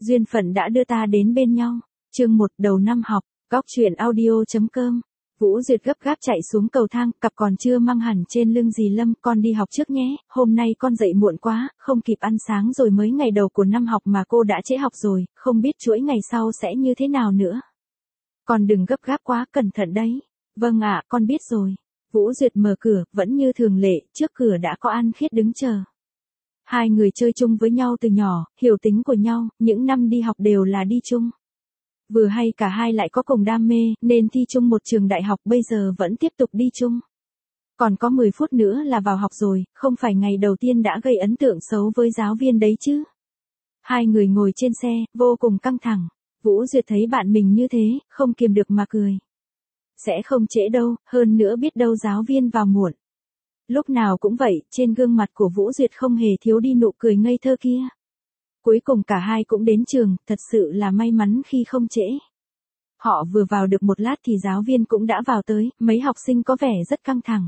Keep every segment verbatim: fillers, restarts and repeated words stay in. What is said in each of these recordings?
Duyên phận đã đưa ta đến bên nhau. Chương một đầu năm học, góc chuyện audio.com. Vũ Duyệt gấp gáp chạy xuống cầu thang, cặp còn chưa mang hẳn trên lưng dì Lâm, con đi học trước nhé, hôm nay con dậy muộn quá, không kịp ăn sáng rồi, mới ngày đầu của năm học mà cô đã trễ học rồi, không biết chuỗi ngày sau sẽ như thế nào nữa. Con đừng gấp gáp quá, cẩn thận đấy. Vâng ạ, con biết rồi. Vũ Duyệt mở cửa, vẫn như thường lệ, trước cửa đã có An Khiết đứng chờ. Hai người chơi chung với nhau từ nhỏ, hiểu tính của nhau, những năm đi học đều là đi chung. Vừa hay cả hai lại có cùng đam mê, nên thi chung một trường đại học, bây giờ vẫn tiếp tục đi chung. Còn có mười phút nữa là vào học rồi, không phải ngày đầu tiên đã gây ấn tượng xấu với giáo viên đấy chứ. Hai người ngồi trên xe, vô cùng căng thẳng. Vũ Duyệt thấy bạn mình như thế, không kiềm được mà cười. Sẽ không trễ đâu, hơn nữa biết đâu giáo viên vào muộn. Lúc nào cũng vậy, trên gương mặt của Vũ Duyệt không hề thiếu đi nụ cười ngây thơ kia. Cuối cùng cả hai cũng đến trường, thật sự là may mắn khi không trễ. Họ vừa vào được một lát thì giáo viên cũng đã vào tới, mấy học sinh có vẻ rất căng thẳng.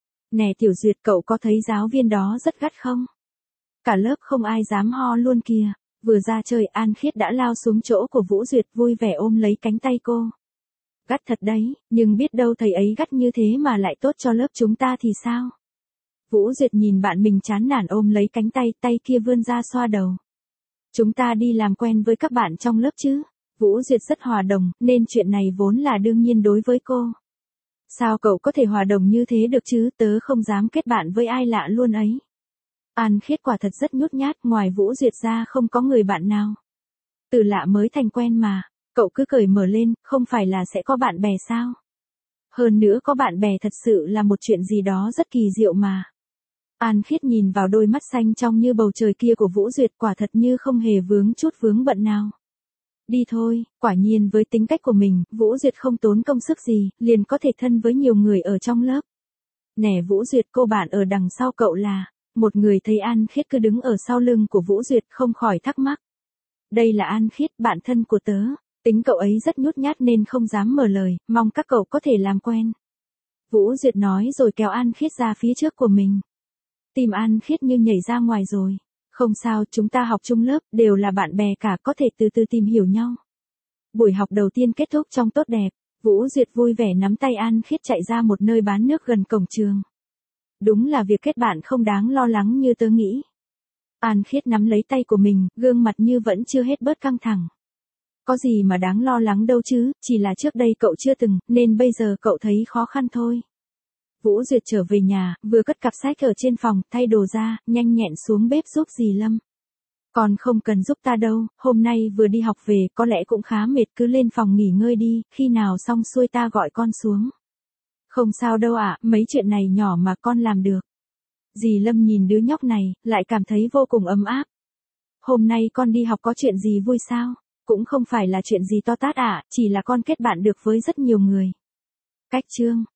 Nè Tiểu Duyệt, cậu có thấy giáo viên đó rất gắt không? Cả lớp không ai dám ho luôn kìa. Vừa ra chơi, An Khiết đã lao xuống chỗ của Vũ Duyệt, vui vẻ ôm lấy cánh tay cô. Gắt thật đấy, nhưng biết đâu thầy ấy gắt như thế mà lại tốt cho lớp chúng ta thì sao? Vũ Duyệt nhìn bạn mình chán nản ôm lấy cánh tay, tay kia vươn ra xoa đầu. Chúng ta đi làm quen với các bạn trong lớp chứ. Vũ Duyệt rất hòa đồng, nên chuyện này vốn là đương nhiên đối với cô. Sao cậu có thể hòa đồng như thế được chứ, tớ không dám kết bạn với ai lạ luôn ấy. An Khiết quả thật rất nhút nhát, ngoài Vũ Duyệt ra không có người bạn nào. Từ lạ mới thành quen mà, cậu cứ cởi mở lên, không phải là sẽ có bạn bè sao? Hơn nữa có bạn bè thật sự là một chuyện gì đó rất kỳ diệu mà. An Khiết nhìn vào đôi mắt xanh trong như bầu trời kia của Vũ Duyệt, quả thật như không hề vướng chút vướng bận nào. Đi thôi, quả nhiên với tính cách của mình, Vũ Duyệt không tốn công sức gì, liền có thể thân với nhiều người ở trong lớp. Nè Vũ Duyệt, cô bạn ở đằng sau cậu là... Một người thấy An Khiết cứ đứng ở sau lưng của Vũ Duyệt không khỏi thắc mắc. Đây là An Khiết, bạn thân của tớ. Tính cậu ấy rất nhút nhát nên không dám mở lời, mong các cậu có thể làm quen. Vũ Duyệt nói rồi kéo An Khiết ra phía trước của mình. Tim An Khiết như nhảy ra ngoài rồi. Không sao, chúng ta học chung lớp, đều là bạn bè cả, có thể từ từ tìm hiểu nhau. Buổi học đầu tiên kết thúc trong tốt đẹp. Vũ Duyệt vui vẻ nắm tay An Khiết chạy ra một nơi bán nước gần cổng trường. Đúng là việc kết bạn không đáng lo lắng như tớ nghĩ. An Khiết nắm lấy tay của mình, gương mặt như vẫn chưa hết bớt căng thẳng. Có gì mà đáng lo lắng đâu chứ, chỉ là trước đây cậu chưa từng, nên bây giờ cậu thấy khó khăn thôi. Vũ Duyệt trở về nhà, vừa cất cặp sách ở trên phòng, thay đồ ra, nhanh nhẹn xuống bếp giúp dì Lâm. Còn không cần giúp ta đâu, hôm nay vừa đi học về, có lẽ cũng khá mệt, cứ lên phòng nghỉ ngơi đi, khi nào xong xuôi ta gọi con xuống. Không sao đâu ạ, mấy chuyện này nhỏ mà con làm được. Dì Lâm nhìn đứa nhóc này, lại cảm thấy vô cùng ấm áp. Hôm nay con đi học có chuyện gì vui sao? Cũng không phải là chuyện gì to tát ạ, chỉ là con kết bạn được với rất nhiều người. Cách chương.